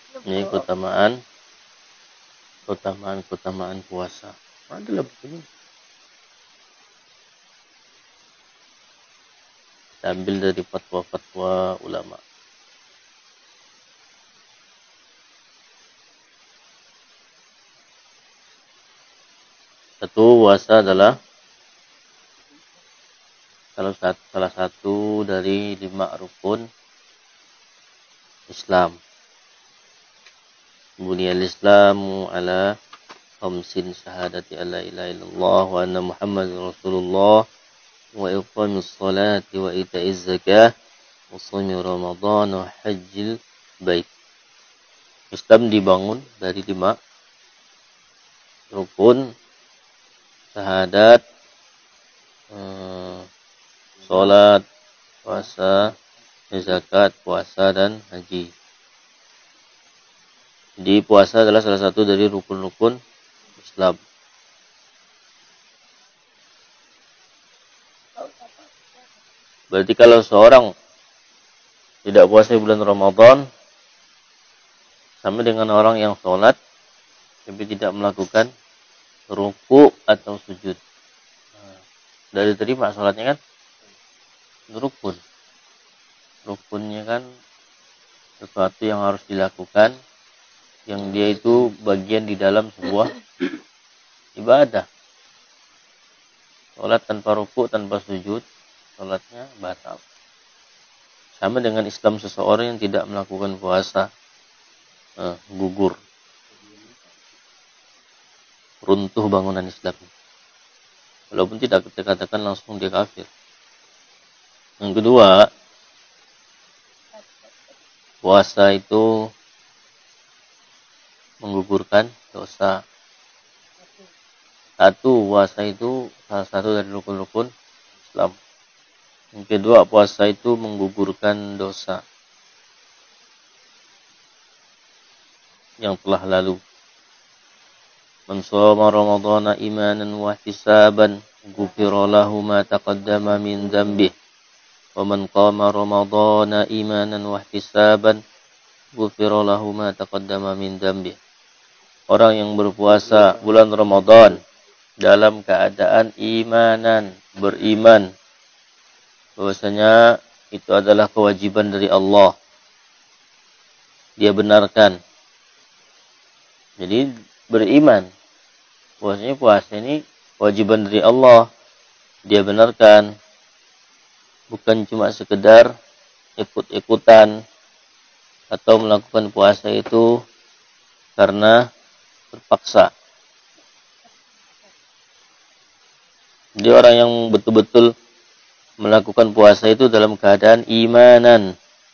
Ini keutamaan puasa. Adalah begini. Ambil dari fatwa-fatwa ulama. Satu, puasa adalah salah satu dari 5 rukun Islam. Buniyal Islamu ala khamsin syahadati alla ilaha illallah wa anna Muhammadar Rasulullah wa iqamis salati wa ita'iz zakah wa shaumi Ramadan wa hajjil bait. Islam dibangun dari 5 rukun syahadat, salat, puasa, zakat, puasa dan haji. Jadi puasa adalah salah satu dari rukun-rukun Islam. Berarti kalau seorang tidak puasa di bulan Ramadan, sama dengan orang yang sholat tapi tidak melakukan ruku atau sujud. Dari diterima sholatnya kan rukun. Rukunnya kan sesuatu yang harus dilakukan, yang dia itu bagian di dalam sebuah ibadah. Sholat tanpa ruku, tanpa sujud, sholatnya batal. Sama dengan Islam seseorang yang tidak melakukan puasa, gugur. Runtuh bangunan Islam. Walaupun tidak kita katakan langsung dia kafir. Yang kedua, puasa itu menggugurkan dosa. Satu, puasa itu salah satu dari rukun-rukun Islam. Yang kedua, puasa itu menggugurkan dosa yang telah lalu. Man shoma Ramadhana imanan wa ihtisaban ghufira lahu ma taqaddama min dhanbihi. Wa man qama Ramadhana imanan wa ihtisaban ghufira lahu ma taqaddama min dhanbihi. Orang yang berpuasa bulan Ramadan dalam keadaan imanan, beriman bahwasanya itu adalah kewajiban dari Allah. Dia benarkan. Jadi beriman bahwasanya puasa ini kewajiban dari Allah. Dia benarkan. Bukan cuma sekedar ikut-ikutan atau melakukan puasa itu karena terpaksa. Jadi orang yang betul-betul melakukan puasa itu dalam keadaan imanan.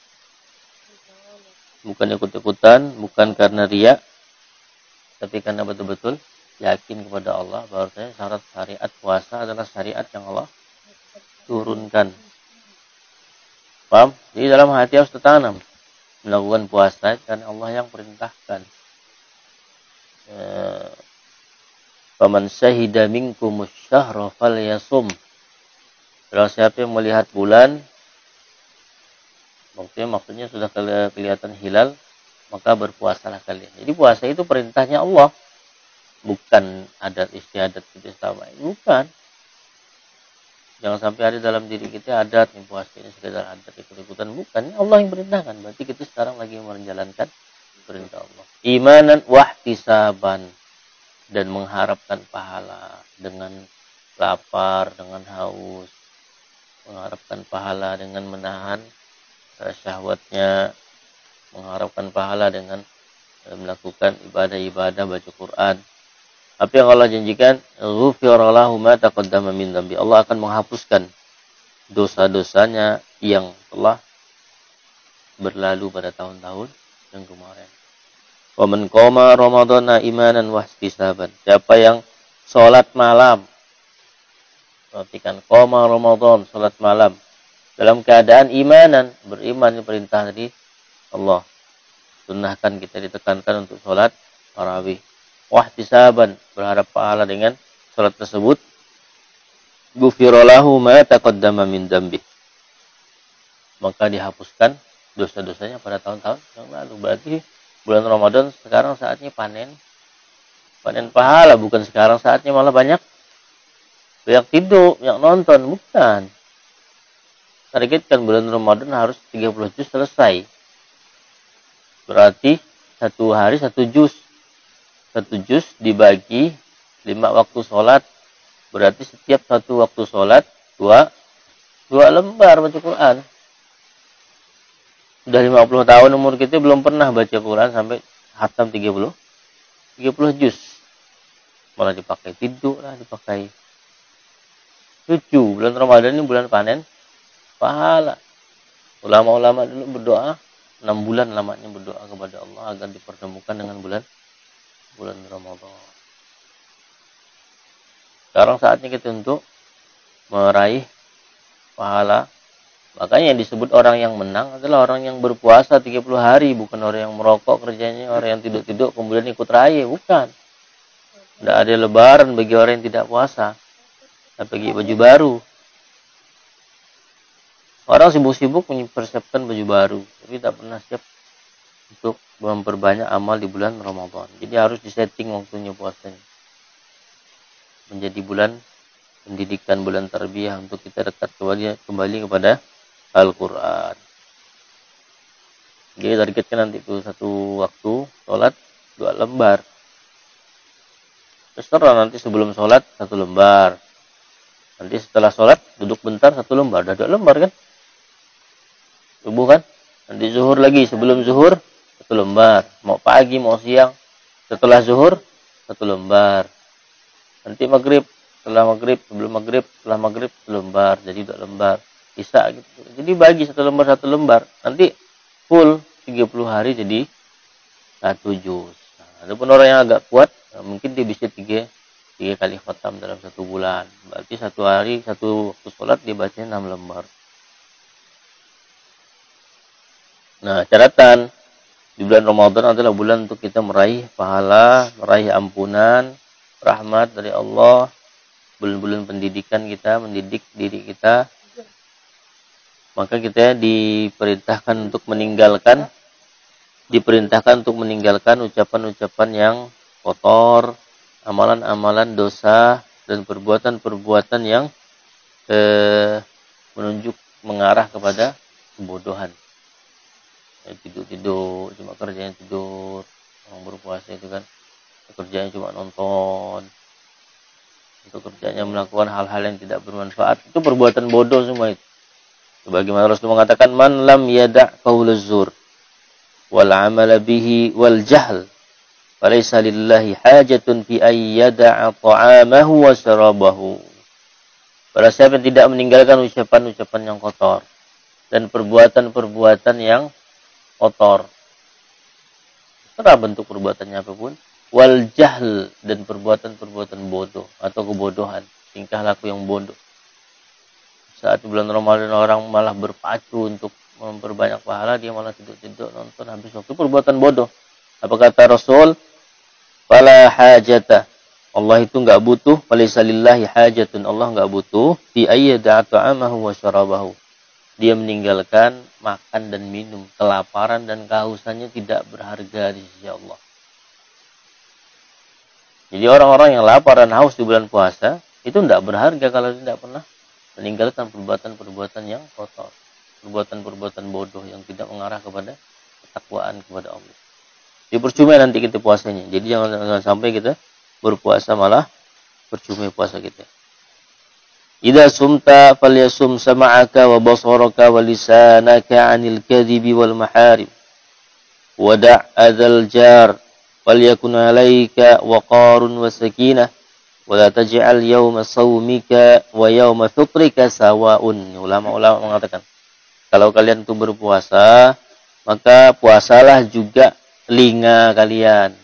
Bukan ikut-ikutan, bukan karena riya, tapi karena betul-betul yakin kepada Allah bahwasanya syarat syariat puasa adalah syariat yang Allah turunkan. Paham? Jadi dalam hati harus tertanam melakukan puasa karena Allah yang perintahkan. Faman syahida minkumus syahra falyasum. Kalau siapa yang melihat bulan, maksudnya sudah kelihatan hilal, maka berpuasalah kalian. Jadi puasa itu perintahnya Allah. Bukan adat istiadat kita selama ini. Bukan. Jangan sampai ada dalam diri kita adat yang puasa ini sekedar adat ikut-ikutan. Bukan. Ini Allah yang perintahkan. Berarti kita sekarang lagi menjalankan perintah Allah. Imanan wahtisaban. Dan mengharapkan pahala. Dengan lapar, dengan haus. Mengharapkan pahala dengan menahan syahwatnya. Mengharapkan pahala dengan melakukan ibadah-ibadah baca Quran. Apa yang Allah janjikan, ghufira lahu ma taqaddama min dhanbi. Allah akan menghapuskan dosa-dosanya yang telah berlalu pada tahun-tahun yang kemarin. Wa man qama ramadhana imanan wa ihtisaban. Siapa yang salat malam, perhatikan qama Ramadan, salat malam dalam keadaan imanan, beriman perintah dari Allah. Sunnahkan kita ditekankan untuk salat tarawih. Wahtisaban, berharap pahala dengan salat tersebut. Ghufira lahu ma taqaddama min dzambi. Maka dihapuskan dosa-dosanya pada tahun-tahun yang lalu. Berarti bulan Ramadan sekarang saatnya panen pahala, bukan sekarang saatnya malah banyak tidur, banyak nonton, bukan. Targetkan bulan Ramadan harus 30 juz selesai. Berarti satu hari satu juz. Satu juz dibagi 5 waktu sholat. Berarti setiap satu waktu sholat dua lembar baca Quran. Sudah 50 tahun umur kita belum pernah baca Quran sampai khatam 30 juz. Malah dipakai tidur lah, dipakai cucu. Bulan Ramadan ini bulan panen pahala. Ulama-ulama dulu berdoa 6 bulan lamanya berdoa kepada Allah agar dipertemukan dengan bulan Ramadan. Sekarang saatnya kita untuk meraih pahala. Makanya yang disebut orang yang menang adalah orang yang berpuasa 30 hari, bukan orang yang merokok kerjanya, orang yang tidur-tidur kemudian ikut raya, bukan. Tidak ada lebaran bagi orang yang tidak puasa. Tidak bagi baju baru. Orang sibuk-sibuk mempersiapkan baju baru, tapi tak pernah siap untuk memperbanyak amal di bulan Ramadan. Jadi harus disetting waktunya puasanya. Menjadi bulan pendidikan, bulan tarbiyah untuk kita dekat kembali kepada Al-Quran. Jadi targetkan nanti itu satu waktu sholat 2 lembar. Terserah nanti sebelum sholat 1 lembar. Nanti setelah sholat duduk bentar 1 lembar. Udah 2 lembar kan? Subuh kan? Nanti zuhur lagi. Sebelum zuhur 1 lembar. Mau pagi, mau siang. Setelah zuhur 1 lembar. Nanti maghrib. Setelah maghrib, sebelum maghrib, setelah maghrib 1 lembar. Jadi 2 lembar. Bisa gitu. Jadi bagi 1 lembar. Nanti full 30 hari jadi 1 juz. Nah, adapun orang yang agak kuat, mungkin dia bisa 3 kali khatam dalam 1 bulan. Berarti 1 hari, 1 waktu sholat dia bacanya 6 lembar. Nah, catatan di bulan Ramadan adalah bulan untuk kita meraih pahala, meraih ampunan, rahmat dari Allah. Bulan-bulan pendidikan kita, mendidik diri kita. Maka kita diperintahkan untuk meninggalkan ucapan-ucapan yang kotor, amalan-amalan dosa, dan perbuatan-perbuatan yang mengarah kepada kebodohan. Tidur-tidur, cuma kerjanya tidur. Orang berpuasa itu kan kerjanya cuma nonton. Untuk kerjanya melakukan hal-hal yang tidak bermanfaat. Itu perbuatan bodoh semua itu. Sebagaimana Rasulullah mengatakan, man lam yada' qaulaz zur wal 'amala bihi wal jahl falaysa lillahi hajatun fi ay yada'a ta'amahu wa syarabahu. Barang siapa yang tidak meninggalkan ucapan-ucapan yang kotor dan perbuatan-perbuatan yang kotor, terserah bentuk perbuatannya apapun, wal jahl, dan perbuatan-perbuatan bodoh atau kebodohan, tingkah laku yang bodoh. Saat bulan Ramadan orang malah berpacu untuk memperbanyak pahala, dia malah tidur-tidur nonton habis waktu, perbuatan bodoh. Apa kata Rasul? Fala hajata. Allah itu enggak butuh, falaysa lillahi hajatun. Allah enggak butuh fi ayyada'a ta'amahu wa syarabahu. Dia meninggalkan makan dan minum, kelaparan dan kehausannya tidak berharga di sisi Allah. Jadi orang-orang yang lapar dan haus di bulan puasa itu tidak berharga kalau tidak pernah meninggalkan perbuatan-perbuatan yang kotor, perbuatan-perbuatan bodoh yang tidak mengarah kepada ketakwaan kepada Allah. Jadi percuma nanti kita puasanya. Jadi jangan sampai kita berpuasa malah percuma puasa kita. Idza sumta falyasum sam'aka wa basaraka wa lisanaka 'anil kadhibi wal maharib. Wada' adzal jar falyakun 'alaika waqarun wa sakinah. Wala taj'al yawma sawmika wa yawma fitrika sawa'un. Ulama-ulama mengatakan, kalau kalian itu berpuasa, maka puasalah juga telinga kalian.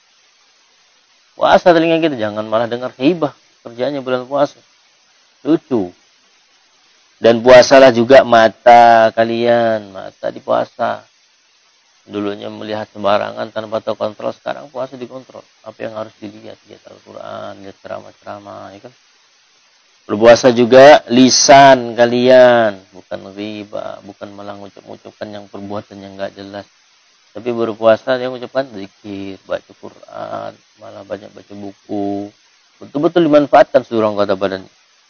Puasa telinga kita, jangan malah dengar ghibah. Kerjanya bulan puasa. Lucu. Dan puasalah juga mata kalian. Mata di puasa. Dulunya melihat sembarangan tanpa tahu kontrol, sekarang puasa dikontrol. Apa yang harus dilihat? Lihat Al-Quran, lihat ceramah-ceramah, ya kan? Berpuasa juga lisan kalian, bukan riba, bukan malah ngucap-ngucapkan yang perbuatan yang enggak jelas. Tapi berpuasa dia mengucapkan zikir, baca Quran, malah banyak baca buku. Betul-betul dimanfaatkan seluruh anggota badan.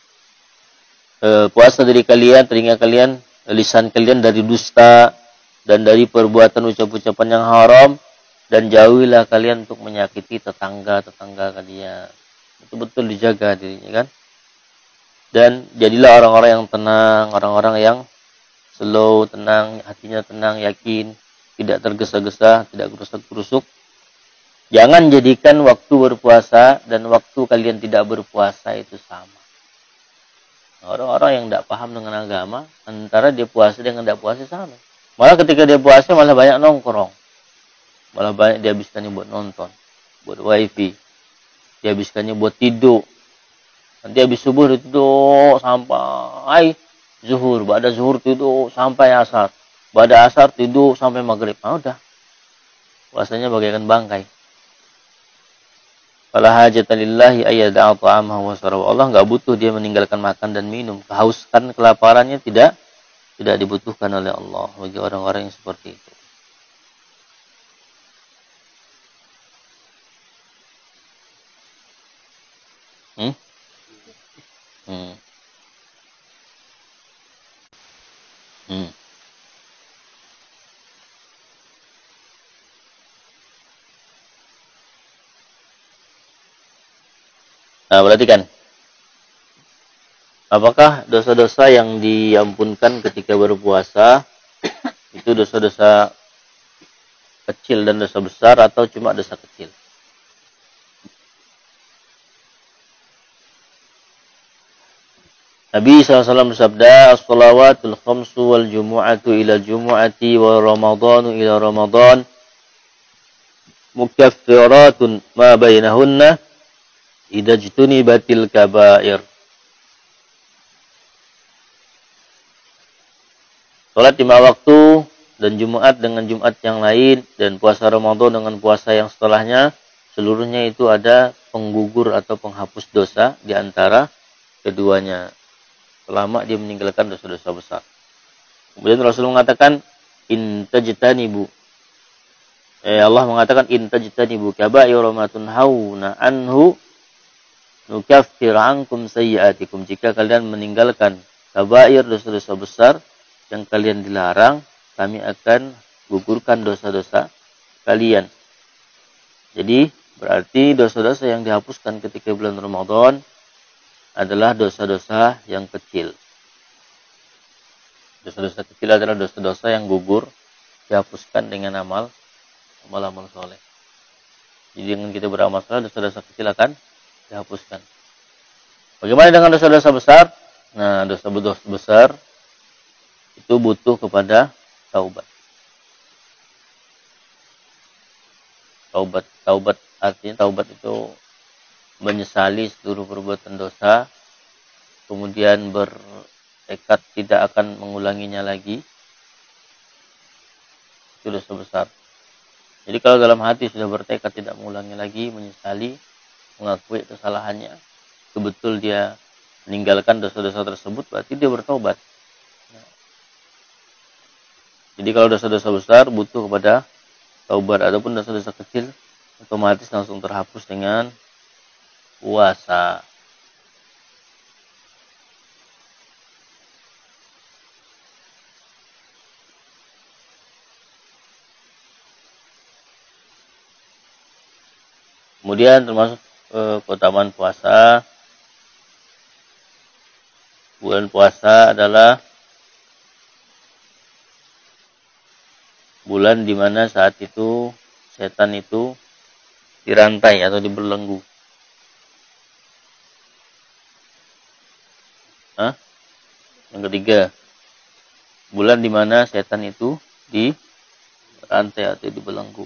Puasa dari kalian, telinga kalian, lisan kalian dari dusta dan dari perbuatan ucap-ucapan yang haram, dan jauhilah kalian untuk menyakiti tetangga-tetangga kalian. Betul-betul dijaga dirinya kan. Dan jadilah orang-orang yang tenang, orang-orang yang slow, tenang, hatinya tenang, yakin, tidak tergesa-gesa, tidak gerusuk-gerusuk. Jangan jadikan waktu berpuasa dan waktu kalian tidak berpuasa itu sama. Orang-orang yang tidak paham dengan agama, antara dia puasa dengan tidak puasa sama. Malah ketika dia puasa malah banyak nongkrong. Malah banyak dihabiskannya buat nonton, buat wifi. Dihabiskannya buat tidur. Nanti habis subuh dia tidur sampai zuhur. Pada zuhur tidur sampai asar. Pada asar tidur sampai maghrib. Nah, udah. Puasanya bagaikan bangkai. Fala hajata lillahi ayyada'a ta'amahu wa syarabahu. Allah enggak butuh dia meninggalkan makan dan minum. Kehausan, kelaparannya tidak dibutuhkan oleh Allah bagi orang-orang yang seperti itu. Hmm? Hmm. Hmm. Nah, berarti kan, apakah dosa-dosa yang diampunkan ketika berpuasa itu dosa-dosa kecil dan dosa besar atau cuma dosa kecil? Nabi SAW bersabda, "As-salawatul khamsu wal jumu'atu ila jumu'ati wa ramadhanu ila ramadhan mukaffiratun ma bainahunna idza jtunibatil kaba'ir." Salat 5 waktu dan Jumat dengan Jumat yang lain dan puasa Ramadan dengan puasa yang setelahnya, seluruhnya itu ada penggugur atau penghapus dosa di antara keduanya selama dia meninggalkan dosa-dosa besar. Kemudian Rasulullah mengatakan, in tajtanibu, Allah mengatakan, in tajtanibu kaba'ira ma tunhauna anhu nukaffir ankum sayyi'atikum. Jika kalian meninggalkan kabair, dosa-dosa besar yang kalian dilarang, kami akan gugurkan dosa-dosa kalian. Jadi berarti dosa-dosa yang dihapuskan ketika bulan Ramadan adalah dosa-dosa yang kecil. Dosa-dosa kecil adalah dosa-dosa yang gugur dihapuskan dengan amal soleh. Jadi dengan kita beramal soleh, dosa-dosa kecil akan dihapuskan. Bagaimana dengan dosa-dosa besar? Nah, dosa-dosa besar itu butuh kepada taubat. Taubat artinya taubat itu menyesali seluruh perbuatan dosa, kemudian bertekad tidak akan mengulanginya lagi. Itu dosa besar. Jadi kalau dalam hati sudah bertekad tidak mengulangi lagi, menyesali, mengakui kesalahannya, betul dia meninggalkan dosa-dosa tersebut, berarti dia bertobat. Jadi kalau dosa-dosa besar butuh kepada taubat, ataupun dosa-dosa kecil otomatis langsung terhapus dengan puasa. Kemudian termasuk keutamaan puasa. Bulan puasa adalah bulan di mana saat itu setan itu dirantai atau dibelenggu. Hah? Yang ketiga, bulan di mana setan itu dirantai atau dibelenggu.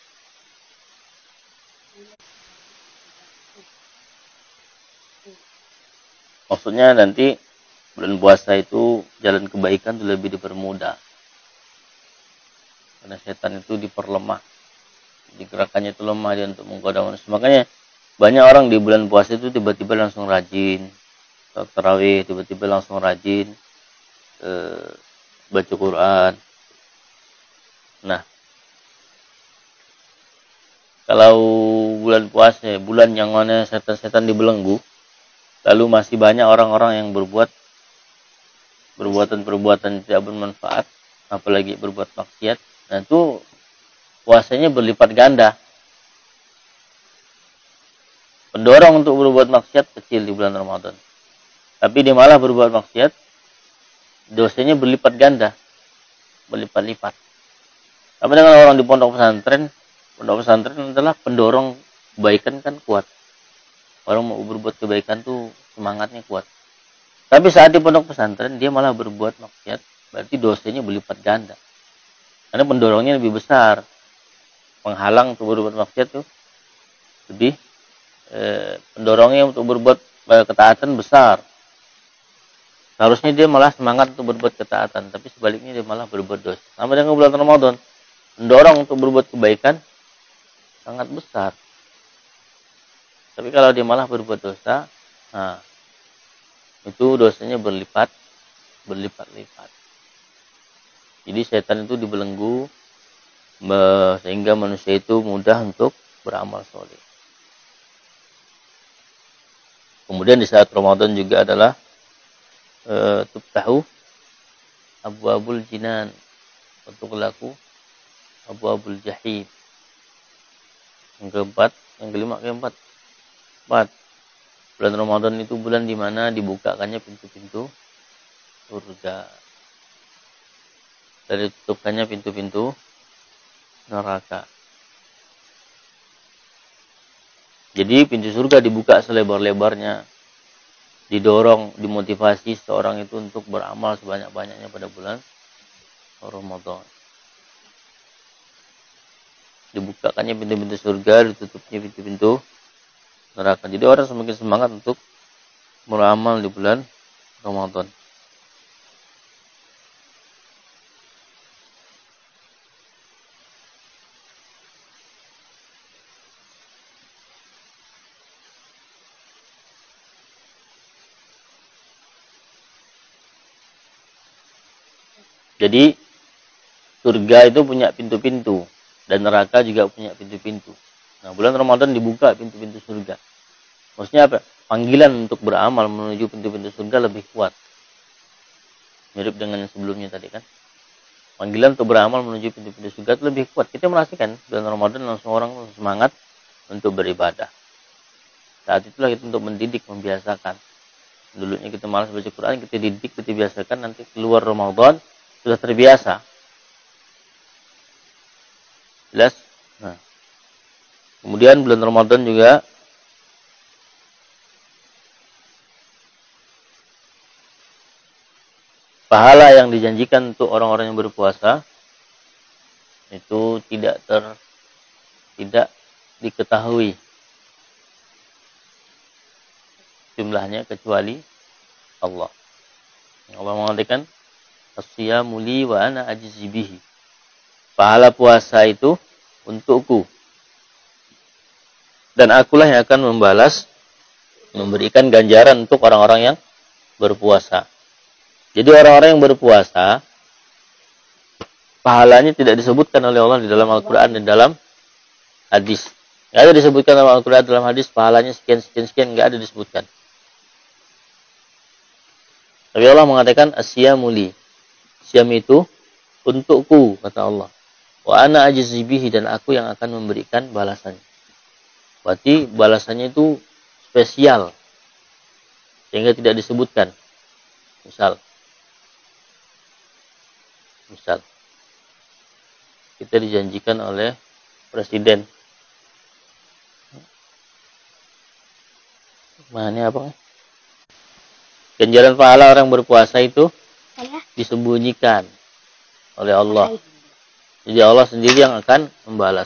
Maksudnya nanti bulan puasa itu jalan kebaikan itu lebih dipermudah. Karena setan itu diperlemah. Gerakannya itu lemah dia untuk menggoda manusia. Makanya banyak orang di bulan puasa itu tiba-tiba langsung rajin. Tarawih tiba-tiba langsung rajin. Baca Quran. Nah, Kalau bulan puasa, bulan yang mana setan-setan dibelenggu, lalu masih banyak orang-orang yang berbuat perbuatan-perbuatan tidak bermanfaat, apalagi berbuat maksiat, nah itu puasanya berlipat ganda. Pendorong untuk berbuat maksiat kecil di bulan Ramadan. Tapi dia malah berbuat maksiat, dosanya berlipat ganda, berlipat-lipat. Tapi dengan orang di pondok pesantren adalah pendorong kebaikan kan kuat. Orang mau berbuat kebaikan tuh semangatnya kuat. Tapi saat di pondok pesantren dia malah berbuat maksiat, berarti dosanya berlipat ganda. Karena pendorongnya lebih besar. Penghalang untuk berbuat maksiat tuh lebih pendorongnya untuk berbuat ketaatan besar. Harusnya dia malah semangat untuk berbuat ketaatan, tapi sebaliknya dia malah berbuat dosa. Sama dengan bulan Ramadan, pendorong untuk berbuat kebaikan sangat besar. Tapi kalau dia malah berbuat dosa, nah itu dosanya berlipat-lipat. Jadi setan itu dibelenggu sehingga manusia itu mudah untuk beramal soleh. Kemudian di saat Ramadan juga adalah tuftahu abwabul jinan, untuk laku abwabul jahim. Yang keempat, yang kelima, keempat. Bulan Ramadan itu bulan di mana dibukakannya pintu-pintu surga. Dan ditutupkannya pintu-pintu neraka. Jadi pintu surga dibuka selebar-lebarnya. Didorong, dimotivasi seorang itu untuk beramal sebanyak-banyaknya pada bulan Ramadan. Dibukakannya pintu-pintu surga, ditutupnya pintu-pintu neraka. Jadi orang semakin semangat untuk beramal di bulan Ramadan. Jadi surga itu punya pintu-pintu dan neraka juga punya pintu-pintu. Nah, bulan Ramadan dibuka pintu-pintu surga. Maksudnya apa? Panggilan untuk beramal menuju pintu-pintu surga lebih kuat. Mirip dengan yang sebelumnya tadi kan. Panggilan untuk beramal menuju pintu-pintu surga itu lebih kuat. Kita merasakan bulan Ramadan langsung orang semangat untuk beribadah. Saat itulah kita untuk mendidik, membiasakan. Dulunya kita malas baca Quran, kita didik, kita biasakan, nanti keluar Ramadan sudah terbiasa. Jelas? Nah. Kemudian bulan Ramadan juga pahala yang dijanjikan untuk orang-orang yang berpuasa itu tidak diketahui jumlahnya kecuali Allah. Allah mengatakan as-siyamu li wa ana ajzi bihi. Pahala puasa itu untukku dan akulah yang akan memberikan ganjaran untuk orang-orang yang berpuasa. Jadi orang-orang yang berpuasa pahalanya tidak disebutkan oleh Allah di dalam Al-Qur'an dan dalam hadis. Enggak ada disebutkan dalam Al-Qur'an, dalam hadis pahalanya sekian enggak ada disebutkan. Tapi Allah mengatakan as-siyamu li. Siam itu untukku, kata Allah. Wa ana ajzi bihi, dan aku yang akan memberikan balasannya. Berarti balasannya itu spesial. Sehingga tidak disebutkan. Misal kita dijanjikan oleh presiden. Mana apa? Ganjaran pahala orang berpuasa itu disembunyikan oleh Allah. Jadi Allah sendiri yang akan membalas.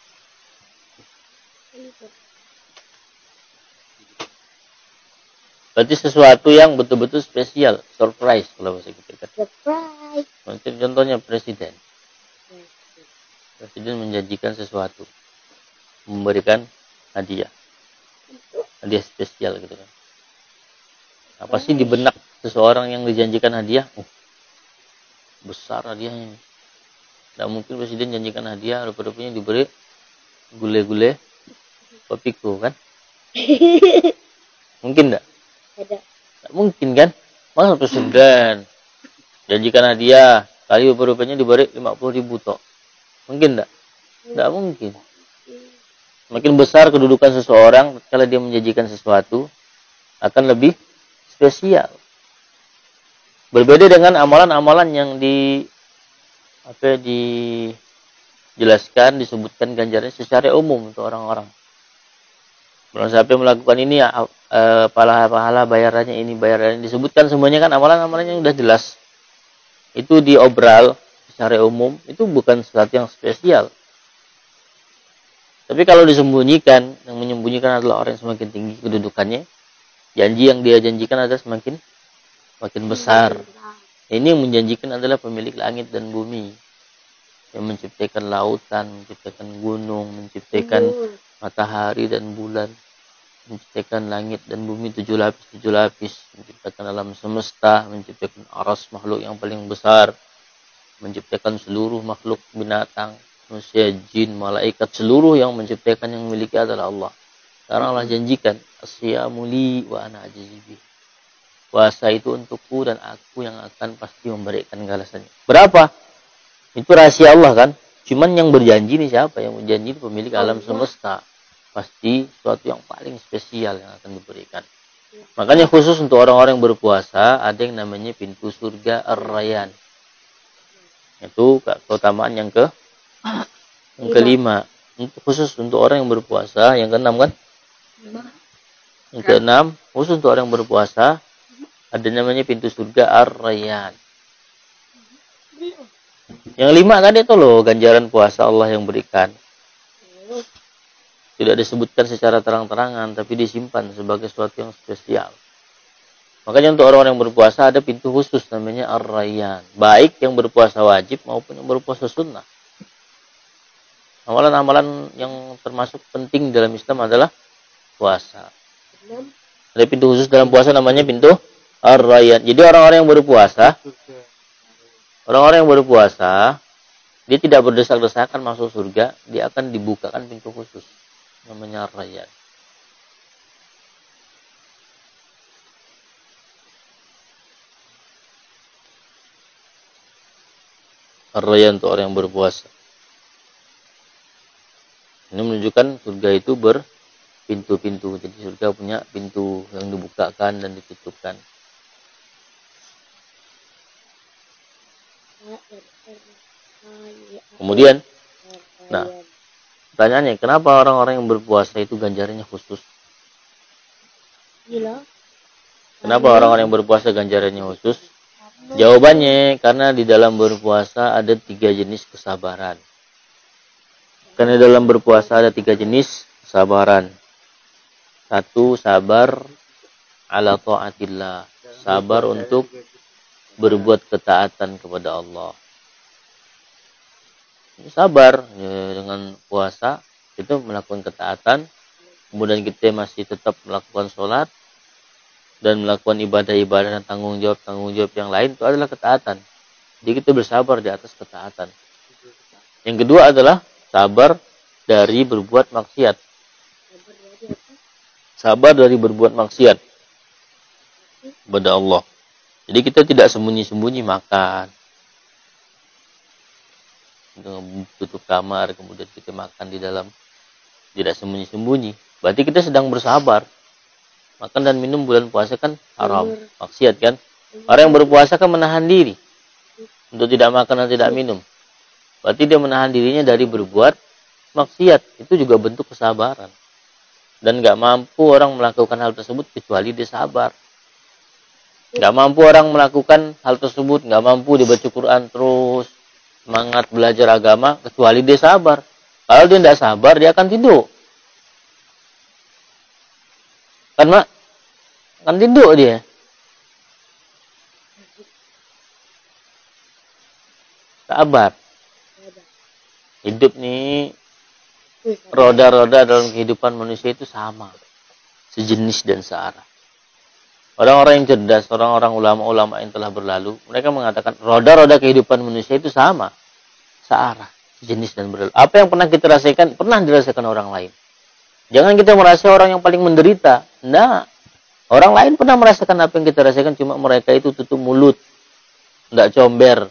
Berarti sesuatu yang betul-betul spesial, surprise kalau bahasa kita kata. Surprise. Contohnya presiden. Presiden menjanjikan sesuatu, memberikan hadiah spesial gitu kan. Apa sih di benak seseorang yang dijanjikan hadiah? Besar hadiahnya. Tidak mungkin presiden janjikan hadiah, rupa-rupanya diberi gule-gule kopiku kan? Mungkin enggak? Ada. Enggak mungkin kan? Masa presiden janjikan hadiah kali rupanya diberi 50.000 tok. Mungkin enggak? Enggak mungkin. Makin besar kedudukan seseorang kalau dia menjanjikan sesuatu akan lebih spesial. Berbeda dengan amalan-amalan yang dijelaskan, disebutkan ganjarannya secara umum untuk orang-orang. Kalau siapa melakukan ini ya pahala-pahala bayarannya ini, bayarannya disebutkan semuanya kan amalan-amalannya yang sudah jelas. Itu diobral secara umum, itu bukan sesuatu yang spesial. Tapi kalau disembunyikan, yang menyembunyikan adalah orang yang semakin tinggi kedudukannya, janji yang dia janjikan adalah semakin besar. Ini yang menjanjikan adalah pemilik langit dan bumi. Yang menciptakan lautan, menciptakan gunung, menciptakan matahari dan bulan. Menciptakan langit dan bumi 7 lapis, menciptakan alam semesta, menciptakan aras makhluk yang paling besar, menciptakan seluruh makhluk binatang, manusia, jin, malaikat, seluruh yang menciptakan yang memiliki adalah Allah. Sekarang Allah janjikan, asyamu li wa ana ajizi. Puasa itu untukku dan aku yang akan pasti memberikan balasannya. Berapa? Itu rahasia Allah kan? Cuman yang berjanji ini siapa? Yang berjanji pemilik alam semesta. Pasti sesuatu yang paling spesial yang akan diberikan. Makanya khusus untuk orang-orang yang berpuasa, ada yang namanya pintu surga Ar-Rayyan. Itu keutamaan yang kelima. Khusus untuk orang yang berpuasa, yang keenam kan? Yang keenam, khusus untuk orang yang berpuasa, ada namanya pintu surga Ar-Rayyan. Yang lima tadi itu loh, ganjaran puasa Allah yang berikan. Tidak disebutkan secara terang-terangan, tapi disimpan sebagai sesuatu yang spesial. Makanya untuk orang-orang yang berpuasa ada pintu khusus namanya Ar-Rayyan. Baik yang berpuasa wajib maupun yang berpuasa sunnah. Amalan-amalan yang termasuk penting dalam Islam adalah puasa. Ada pintu khusus dalam puasa namanya pintu Ar-Rayyan. Jadi orang-orang yang berpuasa, dia tidak berdesak-desakan masuk surga, dia akan dibukakan pintu khusus namanya Ar-Rayyan. Ar-Rayyan untuk orang yang berpuasa. Ini menunjukkan surga itu berpintu-pintu. Jadi surga punya pintu yang dibukakan dan ditutupkan. Kemudian, pertanyaannya, kenapa orang-orang yang berpuasa itu ganjarannya khusus? Kenapa orang-orang yang berpuasa ganjarannya khusus? Jawabannya, karena di dalam berpuasa ada 3 jenis kesabaran. Karena dalam berpuasa ada 3 jenis kesabaran. 1, sabar ala ta'atillah. Sabar untuk berbuat ketaatan kepada Allah. Sabar dengan puasa itu melakukan ketaatan, kemudian kita masih tetap melakukan sholat dan melakukan ibadah-ibadah dan tanggung jawab yang lain, itu adalah ketaatan. Jadi kita bersabar di atas ketaatan. Yang kedua adalah sabar dari berbuat maksiat. Sabar dari berbuat maksiat kepada Allah. Jadi kita tidak sembunyi-sembunyi makan, tutup kamar, kemudian kita makan di dalam, tidak sembunyi-sembunyi. Berarti kita sedang bersabar. Makan dan minum bulan puasa kan haram, maksiat kan. Orang yang berpuasa kan menahan diri untuk tidak makan dan tidak minum. Berarti dia menahan dirinya dari berbuat maksiat. Itu juga bentuk kesabaran. Dan gak mampu orang melakukan hal tersebut kecuali dia sabar. Gak mampu orang melakukan hal tersebut, gak mampu dia baca Quran terus, semangat belajar agama, kecuali dia sabar. Kalau dia tidak sabar, dia akan tidur. Kan mak? Akan tidur dia. Sabar. Hidup nih, roda-roda dalam kehidupan manusia itu sama. Sejenis dan searah. Orang-orang yang cerdas, orang-orang ulama-ulama yang telah berlalu, mereka mengatakan roda-roda kehidupan manusia itu sama. Searah. jenis dan berlalu. Apa yang pernah kita rasakan, pernah dirasakan orang lain. Jangan kita merasa orang yang paling menderita. Nah, orang lain pernah merasakan apa yang kita rasakan, cuma mereka itu tutup mulut, nggak comber,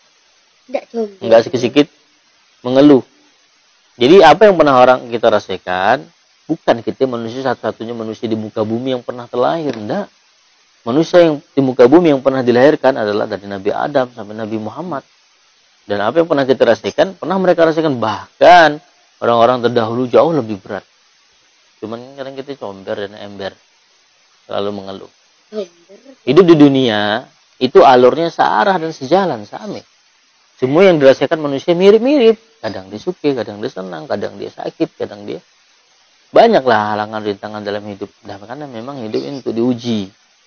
nggak sedikit mengeluh. Jadi apa yang pernah orang kita rasakan, bukan kita manusia satu-satunya manusia di muka bumi yang pernah terlahir. Enggak. Manusia yang di muka bumi yang pernah dilahirkan adalah dari Nabi Adam sampai Nabi Muhammad. Dan apa yang pernah kita rasakan, pernah mereka rasakan. Bahkan orang-orang terdahulu jauh lebih berat. Cuman kadang kita comber dan ember, selalu mengeluh. Hidup di dunia itu alurnya searah dan sejalan, sama. Semua yang dirasakan manusia mirip-mirip. Kadang dia suka, kadang dia senang, kadang dia sakit, kadang dia... Banyaklah halangan rintangan dalam hidup. Dan karena memang hidup ini untuk diuji.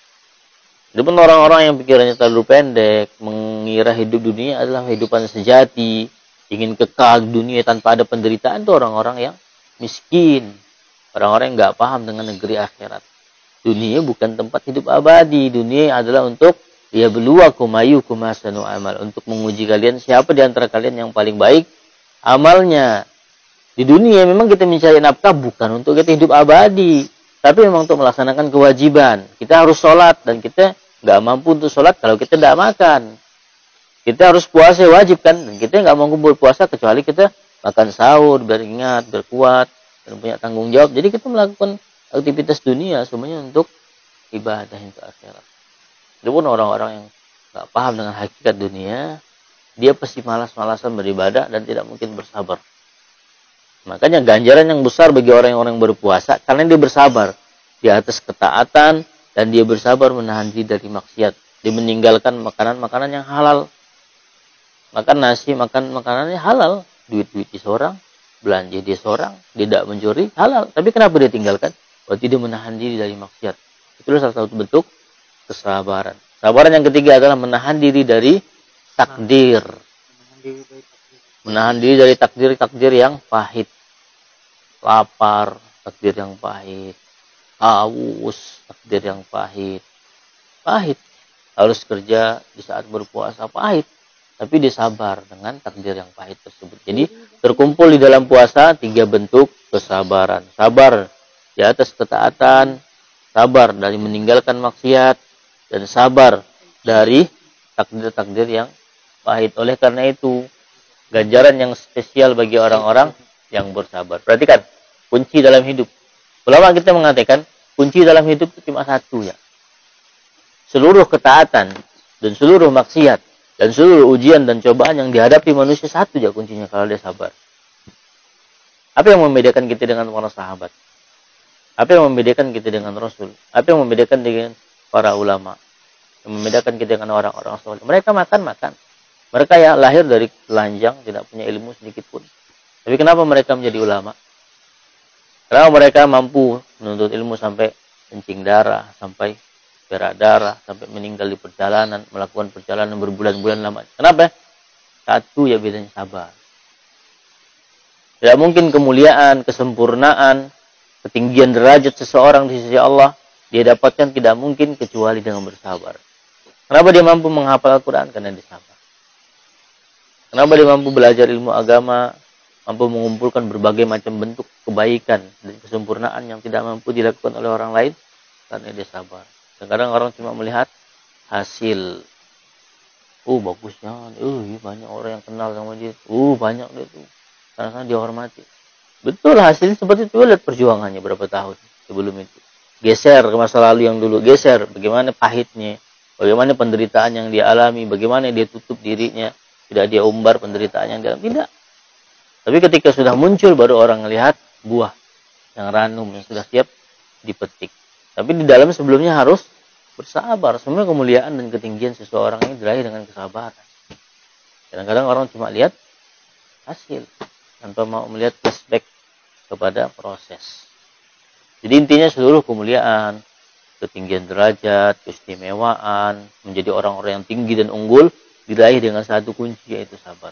Adapun orang-orang yang pikirannya terlalu pendek, mengira hidup dunia adalah kehidupan sejati, ingin kekal di dunia tanpa ada penderitaan, itu orang-orang yang miskin. Orang-orang yang nggak paham dengan negeri akhirat. Dunia bukan tempat hidup abadi. Dunia adalah untuk liyabluwakum ayyukum ahsanu amal, untuk menguji kalian siapa di antara kalian yang paling baik amalnya. Di dunia memang kita mencari nafkah bukan untuk kita hidup abadi, tapi memang untuk melaksanakan kewajiban. Kita harus sholat dan kita nggak mampu untuk sholat kalau kita tidak makan. Kita harus puasa wajib kan, dan kita nggak mampu berpuasa kecuali kita makan sahur, beringat, berkuat, dan punya tanggung jawab. Jadi kita melakukan aktivitas dunia semuanya untuk ibadah untuk akhirat. Itu pun orang-orang yang nggak paham dengan hakikat dunia, dia pasti malas-malasan beribadah dan tidak mungkin bersabar. Makanya ganjaran yang besar bagi orang-orang yang berpuasa karena dia bersabar di atas ketaatan dan dia bersabar menahan diri dari maksiat. Dia meninggalkan makanan-makanan yang halal. Makan nasi, makan makanannya halal. Duit-duit di seorang, belanja dia seorang, dia tidak mencuri, halal. Tapi kenapa dia tinggalkan? Berarti dia menahan diri dari maksiat. Itulah salah satu bentuk kesabaran. Sabaran yang ketiga adalah menahan diri dari takdir. Menahan diri dari takdir-takdir yang pahit. Lapar, takdir yang pahit. Haus, takdir yang pahit. Pahit. Harus kerja di saat berpuasa, pahit. Tapi dia sabar dengan takdir yang pahit tersebut. Jadi terkumpul di dalam puasa 3 bentuk kesabaran. Sabar di atas ketaatan, sabar dari meninggalkan maksiat, dan sabar dari takdir-takdir yang pahit. Oleh karena itu, ganjaran yang spesial bagi orang-orang yang bersabar. Perhatikan, kunci dalam hidup. Ulama kita mengatakan, kunci dalam hidup itu cuma satu ya. Seluruh ketaatan dan seluruh maksiat dan seluruh ujian dan cobaan yang dihadapi manusia satu aja kuncinya, kalau dia sabar. Apa yang membedakan kita dengan para sahabat? Apa yang membedakan kita dengan Rasul? Apa yang membedakan dengan para ulama? Yang membedakan kita dengan orang-orang soleh? Mereka makan. Mereka ya lahir dari telanjang, tidak punya ilmu sedikit pun. Tapi kenapa mereka menjadi ulama? Karena mereka mampu menuntut ilmu sampai kencing darah, sampai berak darah, sampai meninggal di perjalanan, melakukan perjalanan berbulan-bulan lama. Kenapa? Satu ya, bedanya sabar. Tidak mungkin kemuliaan, kesempurnaan, ketinggian derajat seseorang di sisi Allah dia dapatkan tidak mungkin kecuali dengan bersabar. Kenapa dia mampu menghafal Al-Quran? Karena dia sabar. Kenapa dia mampu belajar ilmu agama, mampu mengumpulkan berbagai macam bentuk kebaikan dan kesempurnaan yang tidak mampu dilakukan oleh orang lain? Karena dia sabar. Kadang orang cuma melihat hasil. Bagusnya. Banyak orang yang kenal sama dia. Banyak dia tuh. Karena dia hormati. Betul, hasilnya seperti itu. Lihat perjuangannya berapa tahun sebelum itu. Geser ke masa lalu yang dulu. Geser. Bagaimana pahitnya. Bagaimana penderitaan yang dia alami. Bagaimana dia tutup dirinya. Tidak dia umbar penderitaan yang dia alami. Tidak. Tapi ketika sudah muncul, baru orang melihat buah yang ranum, yang sudah siap dipetik. Tapi di dalam sebelumnya harus bersabar. Semua kemuliaan dan ketinggian seseorang ini diraih dengan kesabaran. Kadang-kadang orang cuma lihat hasil, tanpa mau melihat aspek kepada proses. Jadi intinya seluruh kemuliaan, ketinggian derajat, keistimewaan, menjadi orang-orang yang tinggi dan unggul, diraih dengan satu kunci, yaitu sabar.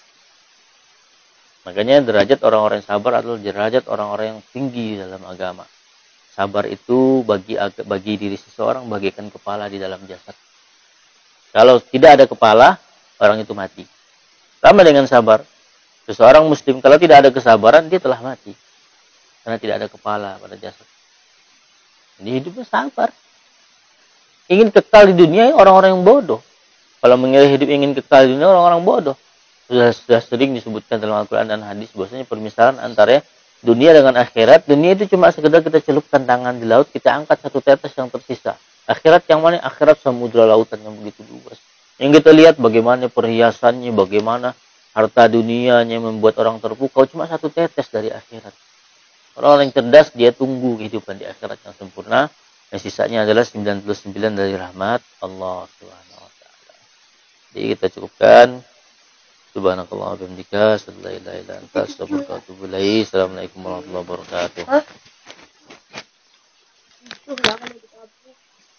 Makanya derajat orang-orang yang sabar adalah derajat orang-orang yang tinggi dalam agama. Sabar itu bagi diri seseorang bagaikan kepala di dalam jasad. Kalau tidak ada kepala, orang itu mati. Sama dengan sabar. Seseorang muslim kalau tidak ada kesabaran, dia telah mati. Karena tidak ada kepala pada jasad. Jadi hidupnya sabar. Ingin kekal di dunia orang-orang yang bodoh. Kalau mengira hidup ingin kekal di dunia orang-orang bodoh. Sudah sering disebutkan dalam Al-Quran dan hadis bahwasanya permisalan antara dunia dengan akhirat. Dunia itu cuma sekedar kita celupkan tangan di laut, kita angkat satu tetes yang tersisa. Akhirat yang mana? Akhirat samudra lautan yang begitu luas. Yang kita lihat bagaimana perhiasannya, bagaimana harta dunianya membuat orang terpukau, cuma satu tetes dari akhirat. Orang yang cerdas dia tunggu kehidupan di akhirat yang sempurna. Yang sisanya adalah 99 dari rahmat Allah Subhanahu wa taala. Jadi kita cukupkan. Subhanakallah wa bihamdika, asyhadu an la ilaha illa anta, astaghfiruka wa atubu ilaik. Assalamualaikum warahmatullahi wabarakatuh.